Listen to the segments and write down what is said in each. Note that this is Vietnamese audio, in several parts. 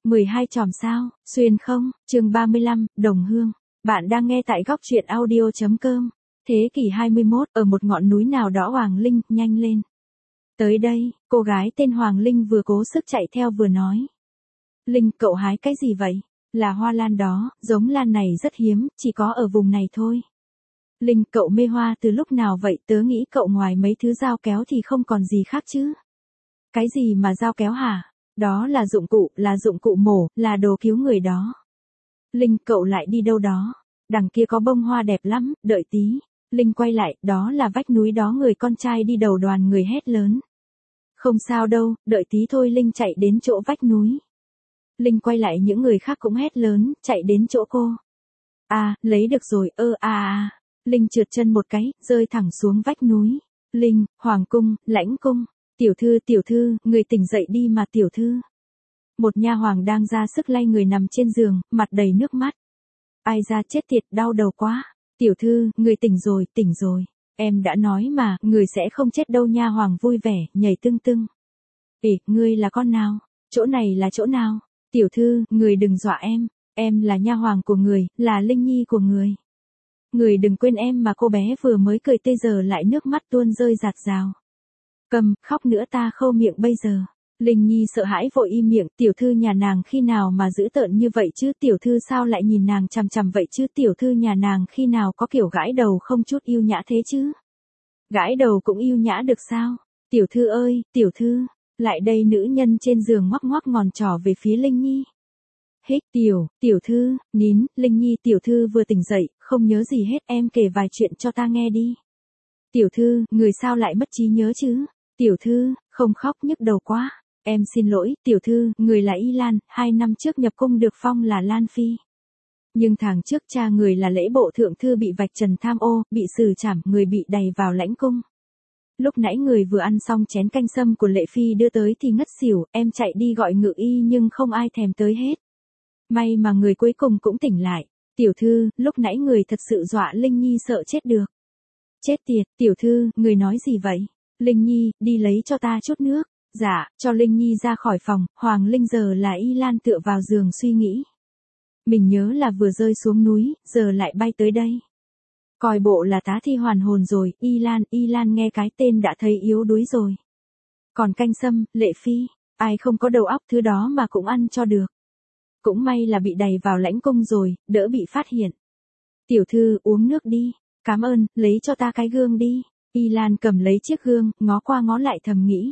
12 chòm sao, xuyên không, chương 35, đồng hương. Bạn đang nghe tại góc truyện audio.com. Thế kỷ 21, ở một ngọn núi nào đó Hoàng Linh, nhanh lên. Tới đây, cô gái tên Hoàng Linh vừa cố sức chạy theo vừa nói. Linh, cậu hái cái gì vậy? Là hoa lan đó, giống lan này rất hiếm, chỉ có ở vùng này thôi. Linh, cậu mê hoa từ lúc nào vậy? Tớ nghĩ cậu ngoài mấy thứ dao kéo thì không còn gì khác chứ. Cái gì mà dao kéo hả? Đó là dụng cụ mổ, là đồ cứu người đó. Linh, cậu lại đi đâu đó? Đằng kia có bông hoa đẹp lắm, đợi tí. Linh quay lại, đó là vách núi đó, người con trai đi đầu đoàn người hét lớn. Không sao đâu, đợi tí thôi. Linh chạy đến chỗ vách núi. Linh quay lại, những người khác cũng hét lớn, chạy đến chỗ cô. Lấy được rồi, Linh trượt chân một cái, rơi thẳng xuống vách núi. Linh, Hoàng cung, Lãnh cung. Tiểu thư, người tỉnh dậy đi mà tiểu thư. Một nha hoàng đang ra sức lay người nằm trên giường, mặt đầy nước mắt. Ai ra, chết tiệt, đau đầu quá. Tiểu thư, người tỉnh rồi. Em đã nói mà, người sẽ không chết đâu. Nha hoàng vui vẻ, nhảy tưng tưng. Ngươi là con nào? Chỗ này là chỗ nào? Tiểu thư, người đừng dọa em là nha hoàng của người, là Linh Nhi của người. Người đừng quên em mà. Cô bé vừa mới cười tê giờ lại nước mắt tuôn rơi rạt rào. Cầm, khóc nữa ta khâu miệng bây giờ. Linh Nhi sợ hãi vội im miệng. Tiểu thư nhà nàng khi nào mà dữ tợn như vậy chứ? Tiểu thư sao lại nhìn nàng chằm chằm vậy chứ? Tiểu thư nhà nàng khi nào có kiểu gãi đầu không chút yêu nhã thế chứ? Gãi đầu cũng yêu nhã được sao? Tiểu thư ơi, tiểu thư. Lại đây. Nữ nhân trên giường ngoắc ngoắc ngón trỏ về phía Linh Nhi. Hích, tiểu thư, nín. Linh Nhi, tiểu thư vừa tỉnh dậy, không nhớ gì hết, em kể vài chuyện cho ta nghe đi. Tiểu thư, người sao lại mất trí nhớ chứ? Tiểu thư, không khóc, nhức đầu quá. Em xin lỗi, tiểu thư, người là Y Lan, 2 năm trước nhập cung được phong là Lan Phi. Nhưng tháng trước cha người là Lễ Bộ Thượng Thư bị vạch trần tham ô, bị xử trảm, người bị đày vào lãnh cung. Lúc nãy người vừa ăn xong chén canh sâm của Lệ Phi đưa tới thì ngất xỉu, em chạy đi gọi ngự y nhưng không ai thèm tới hết. May mà người cuối cùng cũng tỉnh lại. Tiểu thư, lúc nãy người thật sự dọa Linh Nhi sợ chết được. Chết tiệt, tiểu thư, người nói gì vậy? Linh Nhi, đi lấy cho ta chút nước. Dạ, cho Linh Nhi ra khỏi phòng. Hoàng Linh giờ là Y Lan tựa vào giường suy nghĩ. Mình nhớ là vừa rơi xuống núi, giờ lại bay tới đây. Coi bộ là tá thi hoàn hồn rồi. Y Lan nghe cái tên đã thấy yếu đuối rồi. Còn canh sâm, Lệ Phi, ai không có đầu óc thứ đó mà cũng ăn cho được. Cũng may là bị đày vào lãnh cung rồi, đỡ bị phát hiện. Tiểu thư, uống nước đi. Cảm ơn, lấy cho ta cái gương đi. Y Lan cầm lấy chiếc gương, ngó qua ngó lại thầm nghĩ.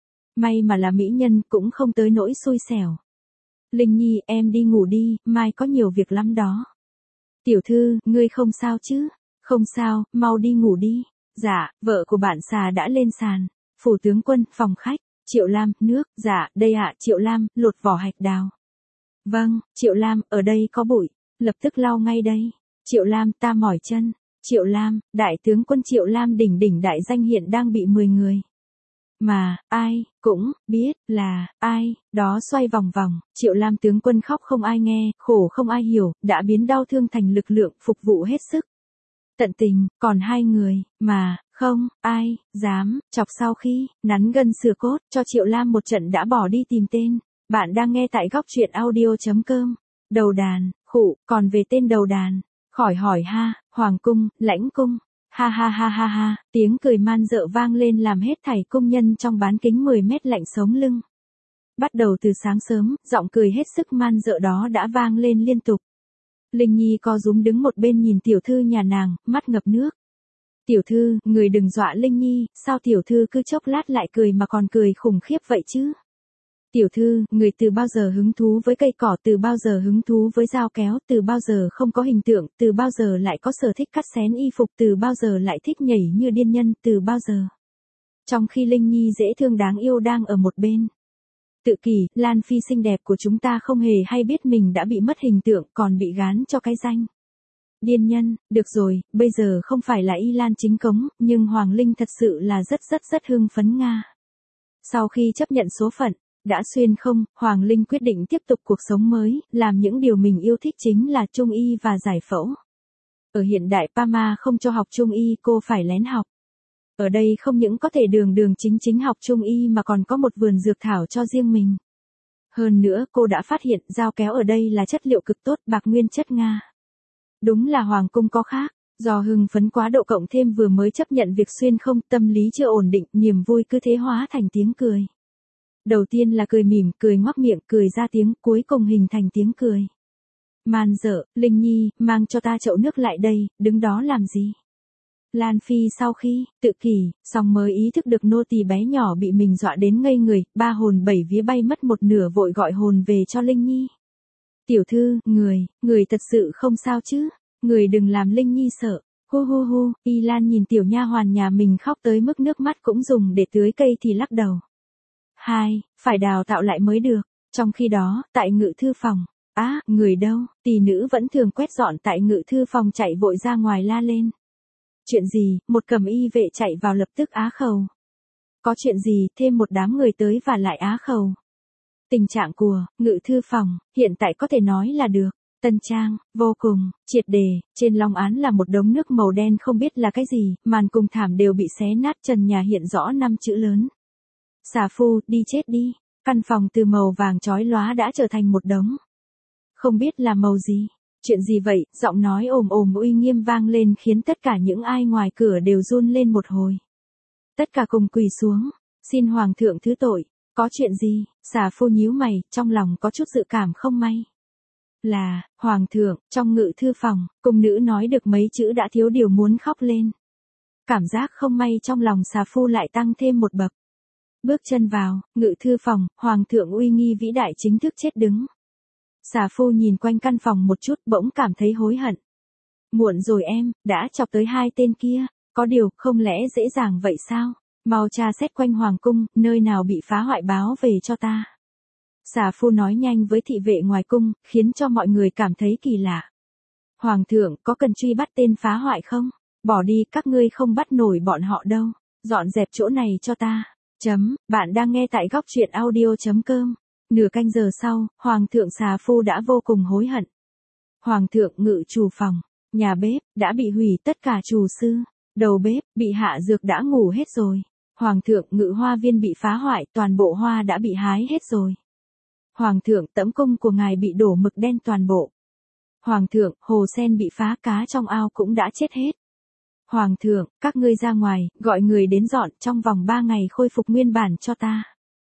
May mà là mỹ nhân, cũng không tới nỗi xui xẻo. Linh Nhi, em đi ngủ đi, mai có nhiều việc lắm đó. Tiểu thư, ngươi không sao chứ? Không sao, mau đi ngủ đi. Dạ, vợ của bạn xà đã lên sàn. Phủ tướng quân, phòng khách. Triệu Lam, nước. Dạ, đây ạ. Triệu Lam, lột vỏ hạch đào. Vâng, Triệu Lam, ở đây có bụi. Lập tức lau ngay đây. Triệu Lam, ta mỏi chân. Triệu Lam, đại tướng quân Triệu Lam đỉnh đại danh hiện đang bị 10 người. Mà, ai, cũng, biết, là, ai, đó xoay vòng vòng. Triệu Lam tướng quân khóc không ai nghe, khổ không ai hiểu, đã biến đau thương thành lực lượng, phục vụ hết sức. Tận tình, còn 2 người, mà, không, ai, dám, chọc sau khi, nắn gân sửa cốt, cho Triệu Lam một trận đã bỏ đi tìm tên. Bạn đang nghe tại góc truyện audio.com. Đầu đàn, còn về tên đầu đàn. Khỏi hỏi ha, Hoàng cung, Lãnh cung. Ha, tiếng cười man dợ vang lên làm hết thảy công nhân trong bán kính 10 mét lạnh sống lưng. Bắt đầu từ sáng sớm, giọng cười hết sức man dợ đó đã vang lên liên tục. Linh Nhi co rúm đứng một bên nhìn tiểu thư nhà nàng, mắt ngập nước. Tiểu thư, người đừng dọa Linh Nhi, sao tiểu thư cứ chốc lát lại cười mà còn cười khủng khiếp vậy chứ? Tiểu thư, người từ bao giờ hứng thú với cây cỏ, từ bao giờ hứng thú với dao kéo, từ bao giờ không có hình tượng, từ bao giờ lại có sở thích cắt xén y phục, từ bao giờ lại thích nhảy như điên nhân, từ bao giờ. Trong khi Linh Nhi dễ thương đáng yêu đang ở một bên. Tự kỷ, Lan Phi xinh đẹp của chúng ta không hề hay biết mình đã bị mất hình tượng, còn bị gán cho cái danh. Điên nhân, được rồi, bây giờ không phải là Y Lan chính cống, nhưng Hoàng Linh thật sự là rất hưng phấn nga. Sau khi chấp nhận số phận, đã xuyên không, Hoàng Linh quyết định tiếp tục cuộc sống mới, làm những điều mình yêu thích chính là trung y và giải phẫu. Ở hiện đại Pama không cho học trung y, cô phải lén học. Ở đây không những có thể đường chính học trung y mà còn có một vườn dược thảo cho riêng mình. Hơn nữa cô đã phát hiện dao kéo ở đây là chất liệu cực tốt, bạc nguyên chất Nga. Đúng là hoàng cung có khác, do hưng phấn quá độ cộng thêm vừa mới chấp nhận việc xuyên không, tâm lý chưa ổn định, niềm vui cứ thế hóa thành tiếng cười. Đầu tiên là cười mỉm, cười ngoác miệng, cười ra tiếng, cuối cùng hình thành tiếng cười. Man dợ, Linh Nhi, mang cho ta chậu nước lại đây, đứng đó làm gì? Lan Phi sau khi tự kỷ, xong mới ý thức được nô tỳ bé nhỏ bị mình dọa đến ngây người, ba hồn bảy vía bay mất một nửa, vội gọi hồn về cho Linh Nhi. Tiểu thư, người thật sự không sao chứ? Người đừng làm Linh Nhi sợ. Hu hu hu, Y Lan nhìn tiểu nha hoàn nhà mình khóc tới mức nước mắt cũng dùng để tưới cây thì lắc đầu. Phải đào tạo lại mới được. Trong khi đó, tại ngự thư phòng, người đâu? Tỷ nữ vẫn thường quét dọn tại ngự thư phòng chạy vội ra ngoài la lên. Chuyện gì? Một cẩm y vệ chạy vào lập tức á khẩu. Có chuyện gì? Thêm một đám người tới và lại á khẩu. Tình trạng của ngự thư phòng hiện tại có thể nói là được tân trang, vô cùng triệt đề. Trên long án là một đống nước màu đen không biết là cái gì, màn cùng thảm đều bị xé nát, trần nhà hiện rõ 5 chữ lớn. Xà phu, đi chết đi. Căn phòng từ màu vàng chói lóa đã trở thành một đống. Không biết là màu gì. Chuyện gì vậy? Giọng nói ồm ồm uy nghiêm vang lên khiến tất cả những ai ngoài cửa đều run lên một hồi. Tất cả cùng quỳ xuống. Xin hoàng thượng thứ tội. Có chuyện gì? Xà phu nhíu mày, trong lòng có chút dự cảm không may. Là, hoàng thượng, trong ngự thư phòng, cung nữ nói được mấy chữ đã thiếu điều muốn khóc lên. Cảm giác không may trong lòng xà phu lại tăng thêm một bậc. Bước chân vào, ngự thư phòng, hoàng thượng uy nghi vĩ đại chính thức chết đứng. Xà phu nhìn quanh căn phòng một chút bỗng cảm thấy hối hận. Muộn rồi em, đã chọc tới hai tên kia, có điều không lẽ dễ dàng vậy sao? Mau tra xét quanh hoàng cung, nơi nào bị phá hoại báo về cho ta. Xà phu nói nhanh với thị vệ ngoài cung, khiến cho mọi người cảm thấy kỳ lạ. Hoàng thượng, có cần truy bắt tên phá hoại không? Bỏ đi, các ngươi không bắt nổi bọn họ đâu. Dọn dẹp chỗ này cho ta. Bạn đang nghe tại góc truyện audio.com. Nửa canh giờ sau, hoàng thượng xà phu đã vô cùng hối hận. Hoàng thượng ngự chủ phòng, nhà bếp, đã bị hủy, tất cả chủ sư, đầu bếp, bị hạ dược đã ngủ hết rồi. Hoàng thượng ngự hoa viên bị phá hoại, toàn bộ hoa đã bị hái hết rồi. Hoàng thượng tẩm cung của ngài bị đổ mực đen toàn bộ. Hoàng thượng, hồ sen bị phá, cá trong ao cũng đã chết hết. Hoàng thượng, các ngươi ra ngoài, gọi người đến dọn, trong vòng 3 ngày khôi phục nguyên bản cho ta.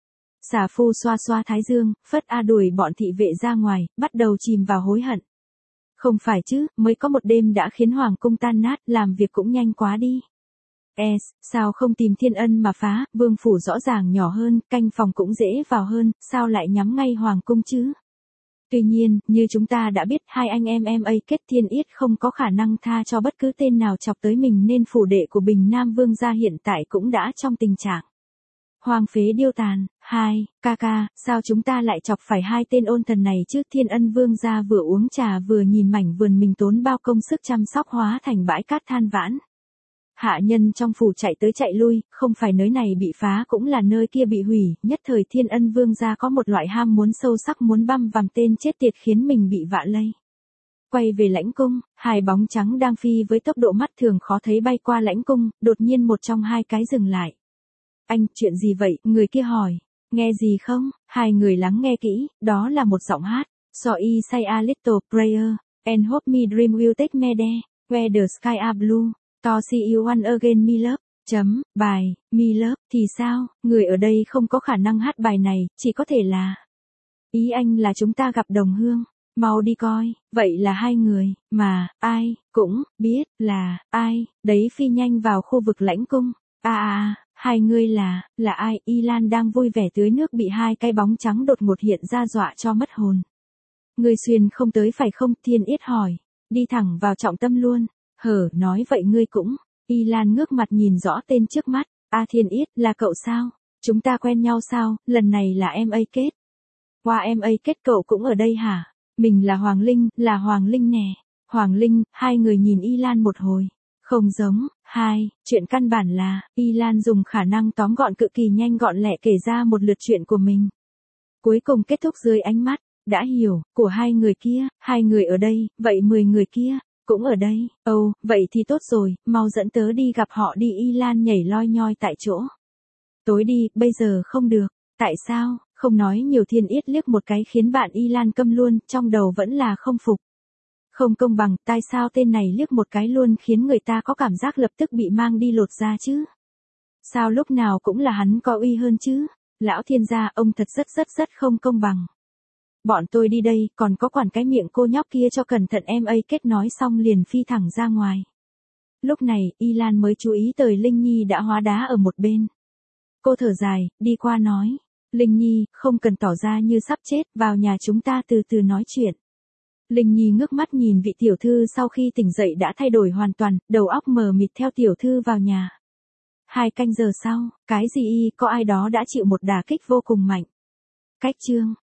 Xà phu xoa xoa thái dương, phất đuổi bọn thị vệ ra ngoài, bắt đầu chìm vào hối hận. Không phải chứ, mới có một đêm đã khiến hoàng cung tan nát, làm việc cũng nhanh quá đi. Sao không tìm Thiên Ân mà phá, vương phủ rõ ràng nhỏ hơn, canh phòng cũng dễ vào hơn, sao lại nhắm ngay hoàng cung chứ? Tuy nhiên, như chúng ta đã biết, hai anh em ấy kết Thiên Yết không có khả năng tha cho bất cứ tên nào chọc tới mình, nên phủ đệ của Bình Nam Vương gia hiện tại cũng đã trong tình trạng hoang phế điêu tàn. Ca, sao chúng ta lại chọc phải hai tên ôn thần này chứ? Thiên Ân Vương gia vừa uống trà vừa nhìn mảnh vườn mình tốn bao công sức chăm sóc hóa thành bãi cát than vãn. Hạ nhân trong phủ chạy tới chạy lui, không phải nơi này bị phá cũng là nơi kia bị hủy, nhất thời Thiên Ân Vương gia có một loại ham muốn sâu sắc, muốn băm vằm tên chết tiệt khiến mình bị vạ lây. Quay về lãnh cung, hai bóng trắng đang phi với tốc độ mắt thường khó thấy bay qua lãnh cung, đột nhiên một trong hai cái dừng lại. Anh, chuyện gì vậy? Người kia hỏi. Nghe gì không? Hai người lắng nghe kỹ, đó là một giọng hát. So I say a little prayer, and hope me dream will take me there, where the sky are blue. To see you once again me love. Bài, me love, thì sao? Người ở đây không có khả năng hát bài này, chỉ có thể là. Ý anh là chúng ta gặp đồng hương. Mau đi coi, vậy là hai người, mà, ai, cũng, biết, là, ai, đấy phi nhanh vào khu vực lãnh cung. Hai người là ai? Y Lan đang vui vẻ tưới nước bị hai cái bóng trắng đột ngột hiện ra dọa cho mất hồn. Người xuyên không tới phải không? Thiên Yết hỏi. Đi thẳng vào trọng tâm luôn. Nói vậy ngươi cũng. Y Lan ngước mặt nhìn rõ tên trước mắt. Thiên Yết, là cậu sao? Chúng ta quen nhau sao? Lần này là em ấy kết. Qua em ấy kết cậu cũng ở đây hả? Mình là Hoàng Linh nè. Hoàng Linh, hai người nhìn Y Lan một hồi. Không giống. Chuyện căn bản là, Y Lan dùng khả năng tóm gọn cực kỳ nhanh gọn lẹ kể ra một lượt chuyện của mình. Cuối cùng kết thúc dưới ánh mắt, đã hiểu, của hai người kia, hai người ở đây, vậy 10 người kia, cũng ở đây. Vậy thì tốt rồi, mau dẫn tớ đi gặp họ đi. Y Lan nhảy loi nhoi tại chỗ. Tối đi, bây giờ không được. Tại sao? Không nói nhiều Thiên Yết liếc một cái khiến bạn Y Lan câm luôn, trong đầu vẫn là không phục. Không công bằng, tại sao tên này liếc một cái luôn khiến người ta có cảm giác lập tức bị mang đi lột da chứ? Sao lúc nào cũng là hắn có uy hơn chứ? Lão Thiên gia, ông thật rất không công bằng. Bọn tôi đi đây, còn có quản cái miệng cô nhóc kia cho cẩn thận em ấy. Kết nói xong liền phi thẳng ra ngoài. Lúc này, Y Lan mới chú ý tới Linh Nhi đã hóa đá ở một bên. Cô thở dài, đi qua nói. Linh Nhi, không cần tỏ ra như sắp chết, vào nhà chúng ta từ từ nói chuyện. Linh Nhi ngước mắt nhìn vị tiểu thư sau khi tỉnh dậy đã thay đổi hoàn toàn, đầu óc mờ mịt theo tiểu thư vào nhà. 2 canh giờ sau, cái gì có ai đó đã chịu một đả kích vô cùng mạnh. Cách chương